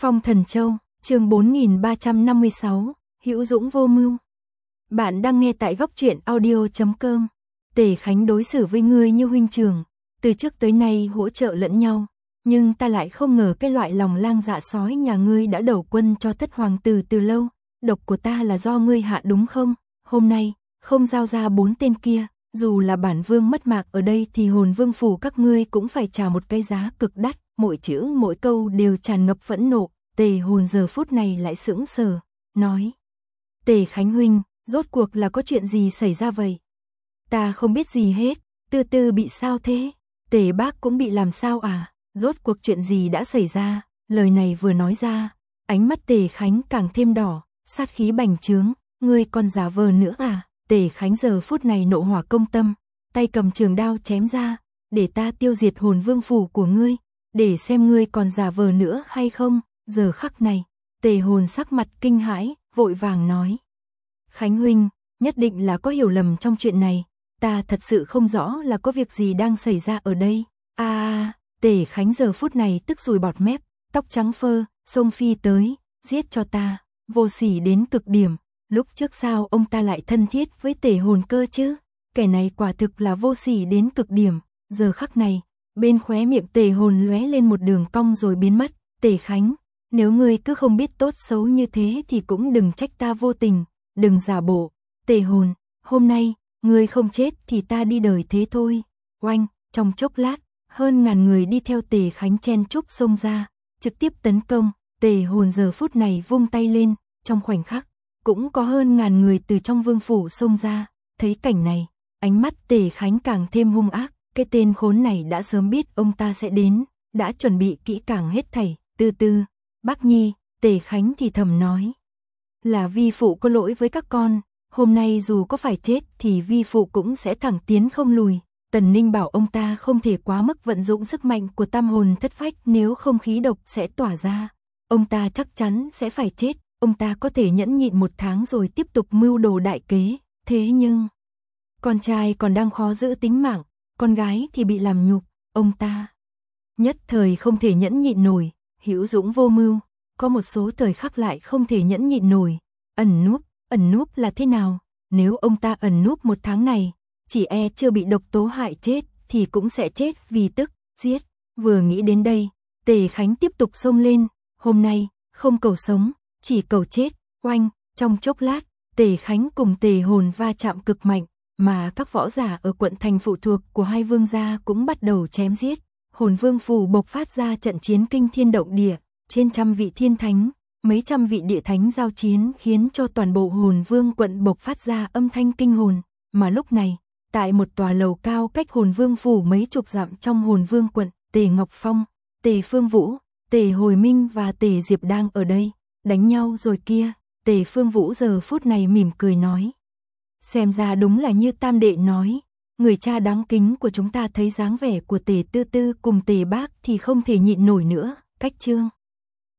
Phong Thần Châu, chương 4356, Hữu Dũng vô mưu. Bạn đang nghe tại góc truyện audio.com. Tề Khánh đối xử với ngươi như huynh trưởng, từ trước tới nay hỗ trợ lẫn nhau, nhưng ta lại không ngờ cái loại lòng lang dạ sói nhà ngươi đã đầu quân cho Thất hoàng tử từ lâu. Độc của ta là do ngươi hạ đúng không? Hôm nay không giao ra 4 tên kia, dù là bản vương mất mạng ở đây thì hồn vương phủ các ngươi cũng phải trả một cái giá cực đắt. Mỗi chữ mỗi câu đều tràn ngập phẫn nộ. Tề Hồn giờ phút này lại sững sờ, nói: Tề Khánh huynh, rốt cuộc là có chuyện gì xảy ra vậy? Ta không biết gì hết. Tư Tư bị sao thế? Tề Bác cũng bị làm sao à? Rốt cuộc chuyện gì đã xảy ra? Lời này vừa nói ra, ánh mắt Tề Khánh càng thêm đỏ, sát khí bành trướng. Ngươi còn giả vờ nữa à? Tề Khánh giờ phút này nộ hỏa công tâm, tay cầm trường đao chém ra, để ta tiêu diệt hồn vương phủ của ngươi, để xem ngươi còn giả vờ nữa hay không. Giờ khắc này, Tề Hồn sắc mặt kinh hãi, vội vàng nói: Khánh huynh, nhất định là có hiểu lầm trong chuyện này, ta thật sự không rõ là có việc gì đang xảy ra ở đây. Tề Khánh giờ phút này tức sùi bọt mép, tóc trắng phơ, xông phi tới: Giết cho ta, vô sỉ đến cực điểm. Lúc trước sao ông ta lại thân thiết với Tề Hồn cơ chứ? Kẻ này quả thực là vô sỉ đến cực điểm. Giờ khắc này, bên khóe miệng Tề Hồn lóe lên một đường cong rồi biến mất. Tề Khánh, nếu ngươi cứ không biết tốt xấu như thế thì cũng đừng trách ta vô tình, đừng giả bộ. Tề Hồn, hôm nay, ngươi không chết thì ta đi đời thế thôi. Oanh, trong chốc lát, hơn ngàn người đi theo Tề Khánh chen chúc xông ra, trực tiếp tấn công. Tề Hồn giờ phút này vung tay lên, trong khoảnh khắc, cũng có hơn ngàn người từ trong vương phủ xông ra. Thấy cảnh này, ánh mắt Tề Khánh càng thêm hung ác. Cái tên khốn này đã sớm biết ông ta sẽ đến, đã chuẩn bị kỹ càng hết thảy. Tư Tư, Bác Nhi, Tề Khánh thì thầm nói: Là vi phụ có lỗi với các con, hôm nay dù có phải chết thì vi phụ cũng sẽ thẳng tiến không lùi. Tần Ninh bảo ông ta không thể quá mức vận dụng sức mạnh của tam hồn thất phách, nếu không khí độc sẽ tỏa ra, ông ta chắc chắn sẽ phải chết. Ông ta có thể nhẫn nhịn 1 tháng rồi tiếp tục mưu đồ đại kế, thế nhưng con trai còn đang khó giữ tính mạng, con gái thì bị làm nhục, ông ta nhất thời không thể nhẫn nhịn nổi. Hữu Dũng vô mưu, có một số thời khắc lại không thể nhẫn nhịn nổi. Ẩn núp là thế nào? Nếu ông ta ẩn núp 1 tháng này, chỉ e chưa bị độc tố hại chết thì cũng sẽ chết vì tức giết. Vừa nghĩ đến đây, Tề Khánh tiếp tục xông lên. Hôm nay không cầu sống, chỉ cầu chết. Oanh, trong chốc lát, Tề Khánh cùng Tề Hồn va chạm cực mạnh, mà các võ giả ở quận thành phụ thuộc của hai vương gia cũng bắt đầu chém giết. Hồn vương phủ bộc phát ra trận chiến kinh thiên động địa, trên trăm vị thiên thánh, mấy trăm vị địa thánh giao chiến khiến cho toàn bộ hồn vương quận bộc phát ra âm thanh kinh hồn. Mà lúc này, tại một tòa lầu cao cách hồn vương phủ mấy chục dặm trong hồn vương quận, Tề Ngọc Phong, Tề Phương Vũ, Tề Hồi Minh và Tề Diệp đang ở đây, đánh nhau rồi kia. Tề Phương Vũ giờ phút này mỉm cười nói: Xem ra đúng là như tam đệ nói, người cha đáng kính của chúng ta thấy dáng vẻ của Tề Tư Tư cùng Tề Bác thì không thể nhịn nổi nữa. Cách chương